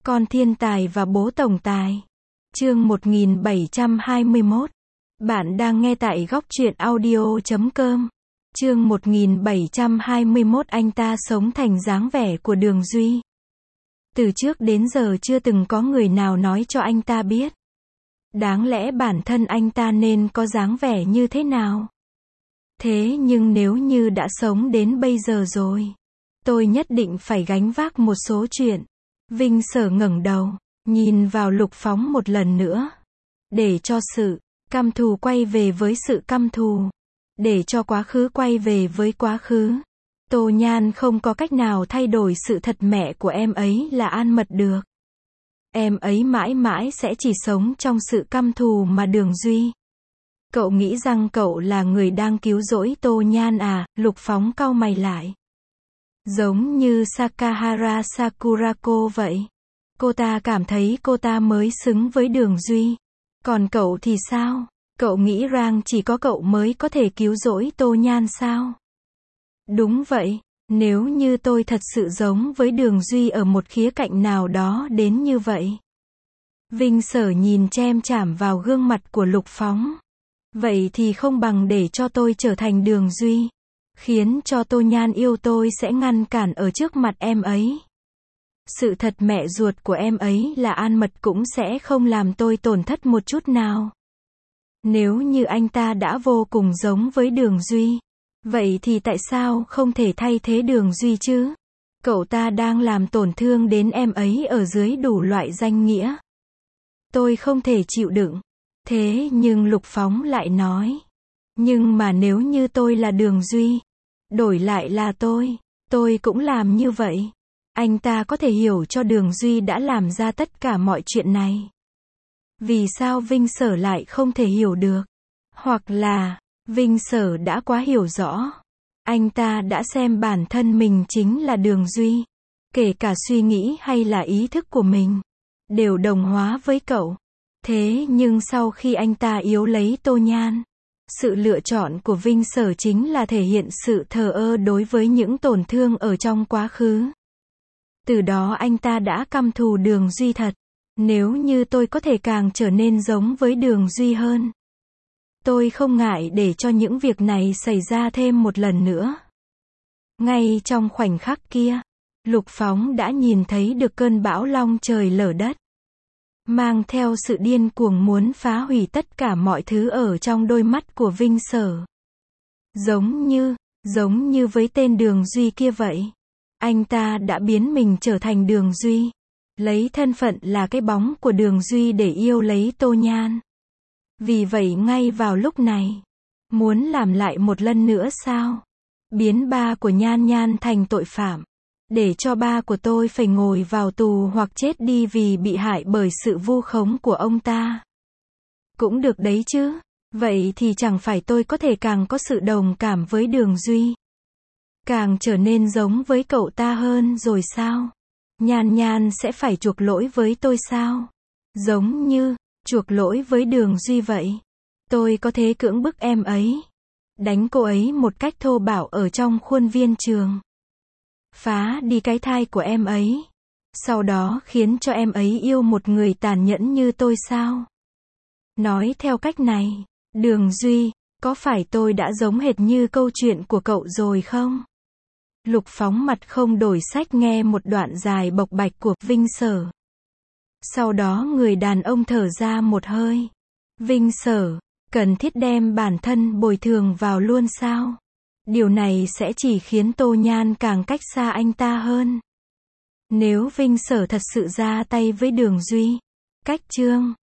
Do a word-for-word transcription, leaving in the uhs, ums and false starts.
Con thiên tài và bố tổng tài. Chương một nghìn bảy trăm hai mươi mốt. Bạn đang nghe tại góc truyện audio chấm com. Chương một nghìn bảy trăm hai mươi mốt. Anh ta sống thành dáng vẻ của Đường Duy. Từ trước đến giờ chưa từng có người nào nói cho anh ta biết. Đáng lẽ bản thân anh ta nên có dáng vẻ như thế nào. Thế nhưng nếu như đã sống đến bây giờ rồi, tôi nhất định phải gánh vác một số chuyện. Vinh Sở ngẩng đầu, nhìn vào Lục Phóng một lần nữa. Để cho sự căm thù quay về với sự căm thù. Để cho quá khứ quay về với quá khứ. Tô Nhan không có cách nào thay đổi sự thật mẹ của em ấy là An Mật được. Em ấy mãi mãi sẽ chỉ sống trong sự căm thù mà Đường Duy. Cậu nghĩ rằng cậu là người đang cứu rỗi Tô Nhan à? Lục Phóng cau mày lại. Giống như Sakahara Sakurako vậy. Cô ta cảm thấy cô ta mới xứng với Đường Duy. Còn cậu thì sao? Cậu nghĩ rằng chỉ có cậu mới có thể cứu rỗi Tô Nhan sao? Đúng vậy, nếu như tôi thật sự giống với Đường Duy ở một khía cạnh nào đó đến như vậy. Vinh Sở nhìn chem chảm vào gương mặt của Lục Phóng. Vậy thì không bằng để cho tôi trở thành Đường Duy. Khiến cho Tô Nhan yêu tôi sẽ ngăn cản ở trước mặt em ấy. Sự thật mẹ ruột của em ấy là An Mật cũng sẽ không làm tôi tổn thất một chút nào. Nếu như anh ta đã vô cùng giống với Đường Duy, vậy thì tại sao không thể thay thế Đường Duy chứ? Cậu ta đang làm tổn thương đến em ấy ở dưới đủ loại danh nghĩa. Tôi không thể chịu đựng. Thế nhưng Lục Phóng lại nói. Nhưng mà nếu như tôi là Đường Duy, đổi lại là tôi, tôi cũng làm như vậy. Anh ta có thể hiểu cho Đường Duy đã làm ra tất cả mọi chuyện này. Vì sao Vinh Sở lại không thể hiểu được? Hoặc là, Vinh Sở đã quá hiểu rõ. Anh ta đã xem bản thân mình chính là Đường Duy. Kể cả suy nghĩ hay là ý thức của mình, đều đồng hóa với cậu. Thế nhưng sau khi anh ta yếu lấy Tô Nhan, sự lựa chọn của Vinh Sở chính là thể hiện sự thờ ơ đối với những tổn thương ở trong quá khứ. Từ đó anh ta đã căm thù Đường Duy thật. Nếu như tôi có thể càng trở nên giống với Đường Duy hơn, tôi không ngại để cho những việc này xảy ra thêm một lần nữa. Ngay trong khoảnh khắc kia, Lục Phóng đã nhìn thấy được cơn bão long trời lở đất. Mang theo sự điên cuồng muốn phá hủy tất cả mọi thứ ở trong đôi mắt của Vinh Sở. Giống như, giống như với tên Đường Duy kia vậy. Anh ta đã biến mình trở thành Đường Duy. Lấy thân phận là cái bóng của Đường Duy để yêu lấy Tô Nhan. Vì vậy ngay vào lúc này, muốn làm lại một lần nữa sao? Biến ba của Nhan Nhan thành tội phạm. Để cho ba của tôi phải ngồi vào tù hoặc chết đi vì bị hại bởi sự vu khống của ông ta. Cũng được đấy chứ. Vậy thì chẳng phải tôi có thể càng có sự đồng cảm với Đường Duy. Càng trở nên giống với cậu ta hơn rồi sao? Nhan Nhan sẽ phải chuộc lỗi với tôi sao? Giống như, chuộc lỗi với Đường Duy vậy. Tôi có thể cưỡng bức em ấy. Đánh cô ấy một cách thô bạo ở trong khuôn viên trường. Phá đi cái thai của em ấy. Sau đó khiến cho em ấy yêu một người tàn nhẫn như tôi sao? Nói theo cách này, Đường Duy, có phải tôi đã giống hệt như câu chuyện của cậu rồi không? Lục Phóng mặt không đổi sắc nghe một đoạn dài bộc bạch của Vinh Sở. Sau đó người đàn ông thở ra một hơi. Vinh Sở, cần thiết đem bản thân bồi thường vào luôn sao? Điều này sẽ chỉ khiến Tô Nhan càng cách xa anh ta hơn. Nếu Vinh Sở thật sự ra tay với Đường Duy, cách chương